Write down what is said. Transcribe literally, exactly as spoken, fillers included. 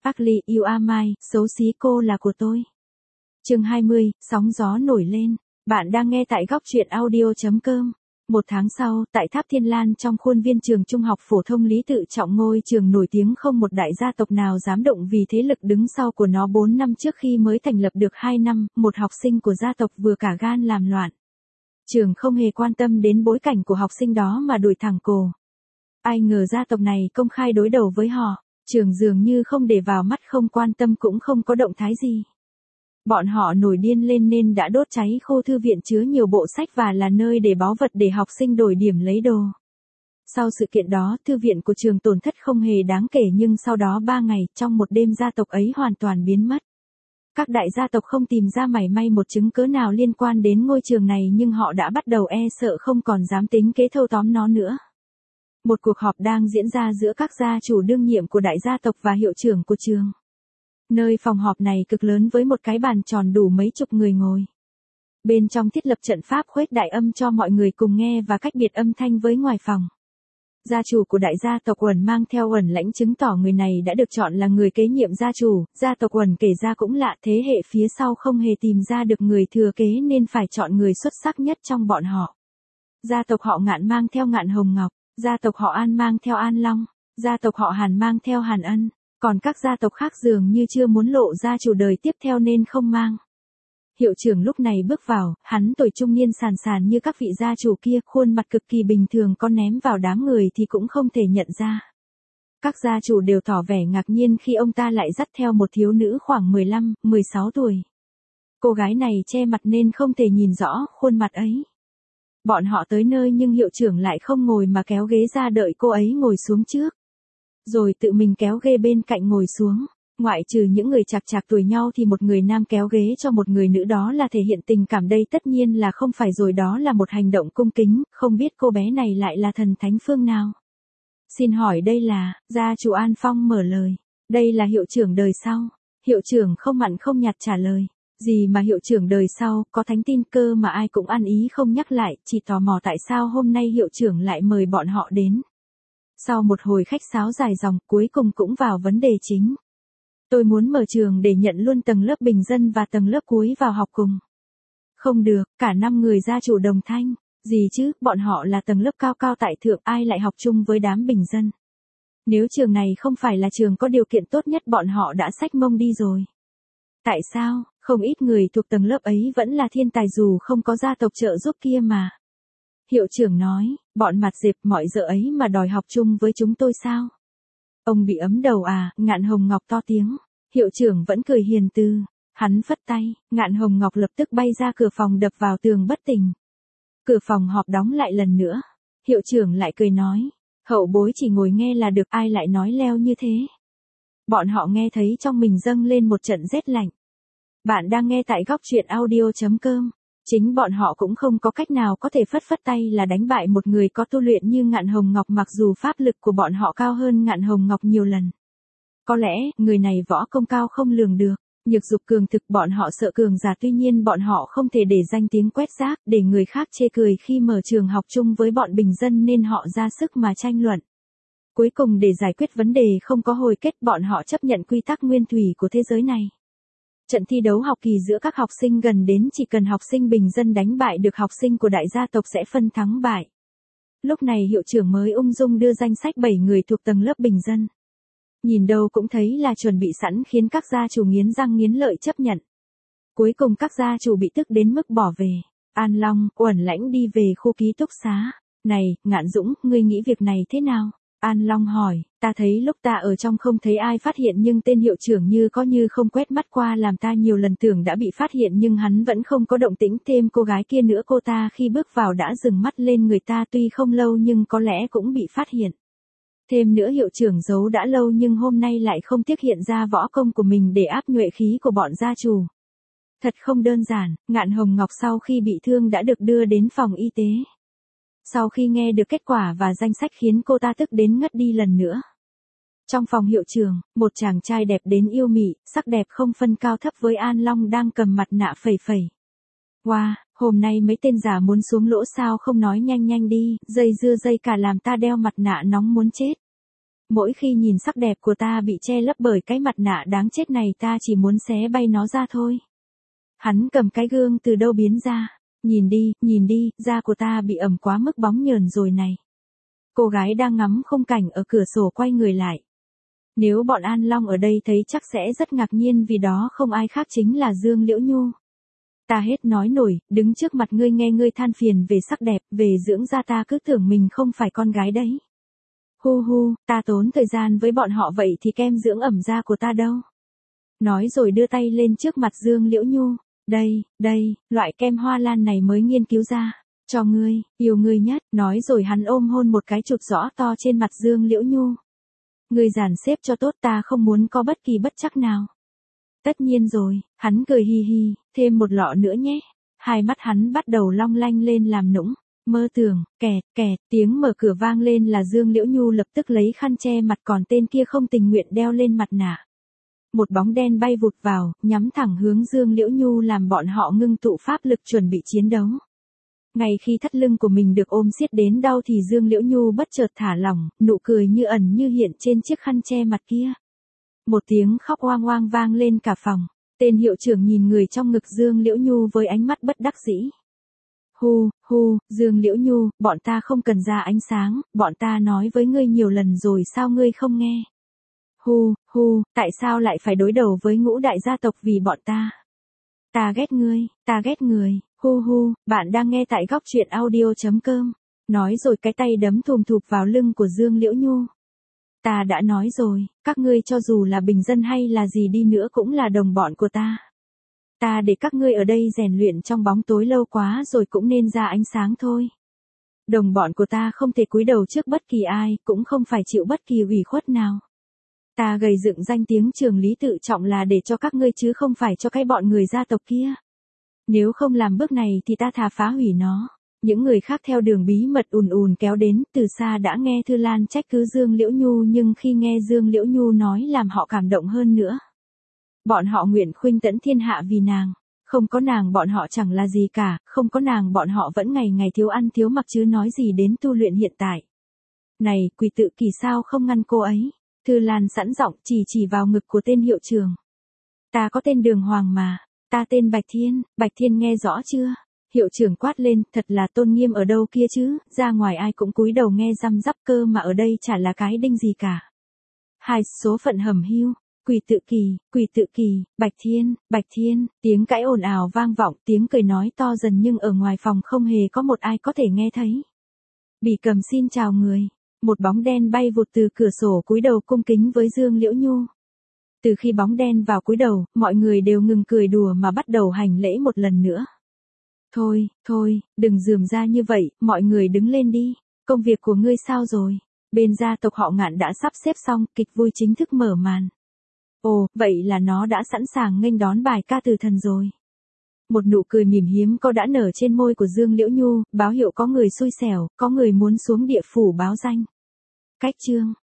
Ugly, you are mine, xấu xí cô là của tôi. Chương hai mươi, sóng gió nổi lên. Bạn đang nghe tại góc truyện audio chấm com. Một tháng sau, tại Tháp Thiên Lan trong khuôn viên trường trung học phổ thông Lý Tự Trọng, ngôi trường nổi tiếng không một đại gia tộc nào dám động vì thế lực đứng sau của nó bốn năm trước khi mới thành lập được hai năm, một học sinh của gia tộc vừa cả gan làm loạn. Trường không hề quan tâm đến bối cảnh của học sinh đó mà đuổi thẳng cổ. Ai ngờ gia tộc này công khai đối đầu với họ, trường dường như không để vào mắt, không quan tâm cũng không có động thái gì. Bọn họ nổi điên lên nên đã đốt cháy khô thư viện chứa nhiều bộ sách và là nơi để báu vật để học sinh đổi điểm lấy đồ. Sau sự kiện đó, thư viện của trường tổn thất không hề đáng kể, nhưng sau đó ba ngày, trong một đêm gia tộc ấy hoàn toàn biến mất. Các đại gia tộc không tìm ra mảy may một chứng cớ nào liên quan đến ngôi trường này, nhưng họ đã bắt đầu e sợ, không còn dám tính kế thâu tóm nó nữa. Một cuộc họp đang diễn ra giữa các gia chủ đương nhiệm của đại gia tộc và hiệu trưởng của trường. Nơi phòng họp này cực lớn với một cái bàn tròn đủ mấy chục người ngồi. Bên trong thiết lập trận pháp khuếch đại âm cho mọi người cùng nghe và cách biệt âm thanh với ngoài phòng. Gia chủ của đại gia tộc Uẩn mang theo Uẩn Lãnh chứng tỏ người này đã được chọn là người kế nhiệm gia chủ. Gia tộc Uẩn kể ra cũng lạ, thế hệ phía sau không hề tìm ra được người thừa kế nên phải chọn người xuất sắc nhất trong bọn họ. Gia tộc họ Ngạn mang theo Ngạn Hồng Ngọc, gia tộc họ An mang theo An Long, gia tộc họ Hàn mang theo Hàn Ân. Còn các gia tộc khác dường như chưa muốn lộ ra chủ đời tiếp theo nên không mang. Hiệu trưởng lúc này bước vào, hắn tuổi trung niên sàn sàn như các vị gia chủ kia, khuôn mặt cực kỳ bình thường, có ném vào đám người thì cũng không thể nhận ra. Các gia chủ đều tỏ vẻ ngạc nhiên khi ông ta lại dắt theo một thiếu nữ khoảng mười lăm, mười sáu tuổi. Cô gái này che mặt nên không thể nhìn rõ khuôn mặt ấy. Bọn họ tới nơi nhưng hiệu trưởng lại không ngồi mà kéo ghế ra đợi cô ấy ngồi xuống trước. Rồi tự mình kéo ghế bên cạnh ngồi xuống. Ngoại trừ những người chạc chạc tuổi nhau thì một người nam kéo ghế cho một người nữ, đó là thể hiện tình cảm đây tất nhiên là không phải rồi, đó là một hành động cung kính, không biết cô bé này lại là thần thánh phương nào. Xin hỏi đây là, gia chủ An Phong mở lời. Đây là hiệu trưởng đời sau. Hiệu trưởng không mặn không nhạt trả lời. Gì mà hiệu trưởng đời sau, có thánh tin cơ mà ai cũng ăn ý không nhắc lại, chỉ tò mò tại sao hôm nay hiệu trưởng lại mời bọn họ đến. Sau một hồi khách sáo dài dòng, cuối cùng cũng vào vấn đề chính. Tôi muốn mở trường để nhận luôn tầng lớp bình dân và tầng lớp cuối vào học cùng. Không được, cả năm người gia chủ đồng thanh. Gì chứ, bọn họ là tầng lớp cao cao tại thượng, ai lại học chung với đám bình dân. Nếu trường này không phải là trường có điều kiện tốt nhất bọn họ đã xách mông đi rồi. Tại sao, không ít người thuộc tầng lớp ấy vẫn là thiên tài dù không có gia tộc trợ giúp kia mà. Hiệu trưởng nói, bọn mặt dẹp mọi dợ ấy mà đòi học chung với chúng tôi sao? Ông bị ấm đầu à? Ngạn Hồng Ngọc to tiếng. Hiệu trưởng vẫn cười hiền từ. Hắn phất tay, Ngạn Hồng Ngọc lập tức bay ra cửa phòng đập vào tường bất tỉnh. Cửa phòng họp đóng lại lần nữa. Hiệu trưởng lại cười nói, hậu bối chỉ ngồi nghe là được, ai lại nói leo như thế. Bọn họ nghe thấy trong mình dâng lên một trận rét lạnh. Bạn đang nghe tại góc truyện audio chấm com. Chính bọn họ cũng không có cách nào có thể phất phất tay là đánh bại một người có tu luyện như Ngạn Hồng Ngọc, mặc dù pháp lực của bọn họ cao hơn Ngạn Hồng Ngọc nhiều lần. Có lẽ, người này võ công cao không lường được, nhược dục cường thực, bọn họ sợ cường giả, tuy nhiên bọn họ không thể để danh tiếng quét rác, để người khác chê cười khi mở trường học chung với bọn bình dân nên họ ra sức mà tranh luận. Cuối cùng để giải quyết vấn đề không có hồi kết, bọn họ chấp nhận quy tắc nguyên thủy của thế giới này. Trận thi đấu học kỳ giữa các học sinh gần đến, chỉ cần học sinh bình dân đánh bại được học sinh của đại gia tộc sẽ phân thắng bại. Lúc này hiệu trưởng mới ung dung đưa danh sách bảy người thuộc tầng lớp bình dân. Nhìn đâu cũng thấy là chuẩn bị sẵn, khiến các gia chủ nghiến răng nghiến lợi chấp nhận. Cuối cùng các gia chủ bị tức đến mức bỏ về. An Long, Uẩn Lãnh đi về khu ký túc xá. Này, Ngạn Dũng, ngươi nghĩ việc này thế nào? An Long hỏi, ta thấy lúc ta ở trong không thấy ai phát hiện, nhưng tên hiệu trưởng như có như không quét mắt qua làm ta nhiều lần tưởng đã bị phát hiện, nhưng hắn vẫn không có động tĩnh. Thêm cô gái kia nữa, cô ta khi bước vào đã dừng mắt lên người ta, tuy không lâu nhưng có lẽ cũng bị phát hiện. Thêm nữa hiệu trưởng giấu đã lâu nhưng hôm nay lại không tiếc hiện ra võ công của mình để áp nhuệ khí của bọn gia chủ. Thật không đơn giản. Ngạn Hồng Ngọc sau khi bị thương đã được đưa đến phòng y tế. Sau khi nghe được kết quả và danh sách khiến cô ta tức đến ngất đi lần nữa. Trong phòng hiệu trưởng, một chàng trai đẹp đến yêu mị, sắc đẹp không phân cao thấp với An Long đang cầm mặt nạ phẩy phẩy. Wow, hôm nay mấy tên già muốn xuống lỗ sao không nói nhanh nhanh đi, dây dưa dây cả làm ta đeo mặt nạ nóng muốn chết. Mỗi khi nhìn sắc đẹp của ta bị che lấp bởi cái mặt nạ đáng chết này ta chỉ muốn xé bay nó ra thôi. Hắn cầm cái gương từ đâu biến ra. Nhìn đi, nhìn đi, da của ta bị ẩm quá mức bóng nhờn rồi này. Cô gái đang ngắm khung cảnh ở cửa sổ quay người lại. Nếu bọn An Long ở đây thấy chắc sẽ rất ngạc nhiên vì đó không ai khác chính là Dương Liễu Nhu. Ta hết nói nổi, đứng trước mặt ngươi nghe ngươi than phiền về sắc đẹp, về dưỡng da ta cứ tưởng mình không phải con gái đấy. Hu hu, ta tốn thời gian với bọn họ vậy thì kem dưỡng ẩm da của ta đâu. Nói rồi đưa tay lên trước mặt Dương Liễu Nhu. Đây, đây, loại kem hoa lan này mới nghiên cứu ra. Cho ngươi, yêu ngươi nhất. Nói rồi hắn ôm hôn một cái chụp rõ to trên mặt Dương Liễu Nhu. Ngươi dàn xếp cho tốt ta không muốn có bất kỳ bất trắc nào. Tất nhiên rồi, hắn cười hi hi, thêm một lọ nữa nhé. Hai mắt hắn bắt đầu long lanh lên làm nũng. Mơ tưởng, kẹt, kẹt, tiếng mở cửa vang lên là Dương Liễu Nhu lập tức lấy khăn che mặt còn tên kia không tình nguyện đeo lên mặt nạ. Một bóng đen bay vụt vào, nhắm thẳng hướng Dương Liễu Nhu làm bọn họ ngưng tụ pháp lực chuẩn bị chiến đấu. Ngay khi thắt lưng của mình được ôm siết đến đau thì Dương Liễu Nhu bất chợt thả lỏng, nụ cười như ẩn như hiện trên chiếc khăn che mặt kia. Một tiếng khóc oang oang vang lên cả phòng. Tên hiệu trưởng nhìn người trong ngực Dương Liễu Nhu với ánh mắt bất đắc dĩ. Hu, hu, Dương Liễu Nhu, bọn ta không cần ra ánh sáng, bọn ta nói với ngươi nhiều lần rồi sao ngươi không nghe. Hu, hu, tại sao lại phải đối đầu với ngũ đại gia tộc vì bọn ta? Ta ghét ngươi, ta ghét người, hu hu, bạn đang nghe tại góc truyện audio chấm com. Nói rồi cái tay đấm thùm thụp vào lưng của Dương Liễu Nhu. Ta đã nói rồi, các ngươi cho dù là bình dân hay là gì đi nữa cũng là đồng bọn của ta. Ta để các ngươi ở đây rèn luyện trong bóng tối lâu quá rồi cũng nên ra ánh sáng thôi. Đồng bọn của ta không thể cúi đầu trước bất kỳ ai, cũng không phải chịu bất kỳ ủy khuất nào. Ta gầy dựng danh tiếng Trường Lý tự trọng là để cho các ngươi chứ không phải cho cái bọn người gia tộc kia. Nếu không làm bước này thì ta thà phá hủy nó. Những người khác theo đường bí mật ùn ùn kéo đến, từ xa đã nghe Thư Lan trách cứ Dương Liễu Nhu nhưng khi nghe Dương Liễu Nhu nói làm họ cảm động hơn nữa. Bọn họ nguyện khuynh tẫn thiên hạ vì nàng. Không có nàng bọn họ chẳng là gì cả, không có nàng bọn họ vẫn ngày ngày thiếu ăn thiếu mặc chứ nói gì đến tu luyện hiện tại. Này, Quỳ Tự Kỳ sao không ngăn cô ấy? Thư Lan sẵn giọng chỉ chỉ vào ngực của tên hiệu trưởng. Ta có tên Đường Hoàng mà, ta tên Bạch Thiên, Bạch Thiên nghe rõ chưa? Hiệu trưởng quát lên, thật là tôn nghiêm ở đâu kia chứ, ra ngoài ai cũng cúi đầu nghe răm rắp cơ mà ở đây chả là cái đinh gì cả. Hai số phận hầm hiu. Quỳ Tự Kỳ, Quỳ Tự Kỳ, Bạch Thiên, Bạch Thiên, tiếng cãi ồn ào vang vọng, tiếng cười nói to dần nhưng ở ngoài phòng không hề có một ai có thể nghe thấy. Bỉ Cầm xin chào người. Một bóng đen bay vụt từ cửa sổ cúi đầu cung kính với Dương Liễu Nhu. Từ khi bóng đen vào cúi đầu, mọi người đều ngừng cười đùa mà bắt đầu hành lễ một lần nữa. Thôi, thôi, đừng rườm ra như vậy, mọi người đứng lên đi. Công việc của ngươi sao rồi? Bên gia tộc họ Ngạn đã sắp xếp xong, kịch vui chính thức mở màn. Ồ, vậy là nó đã sẵn sàng nghênh đón bài ca từ thần rồi. Một nụ cười mỉm hiếm có đã nở trên môi của Dương Liễu Nhu, báo hiệu có người xui xẻo, có người muốn xuống địa phủ báo danh. Cách chương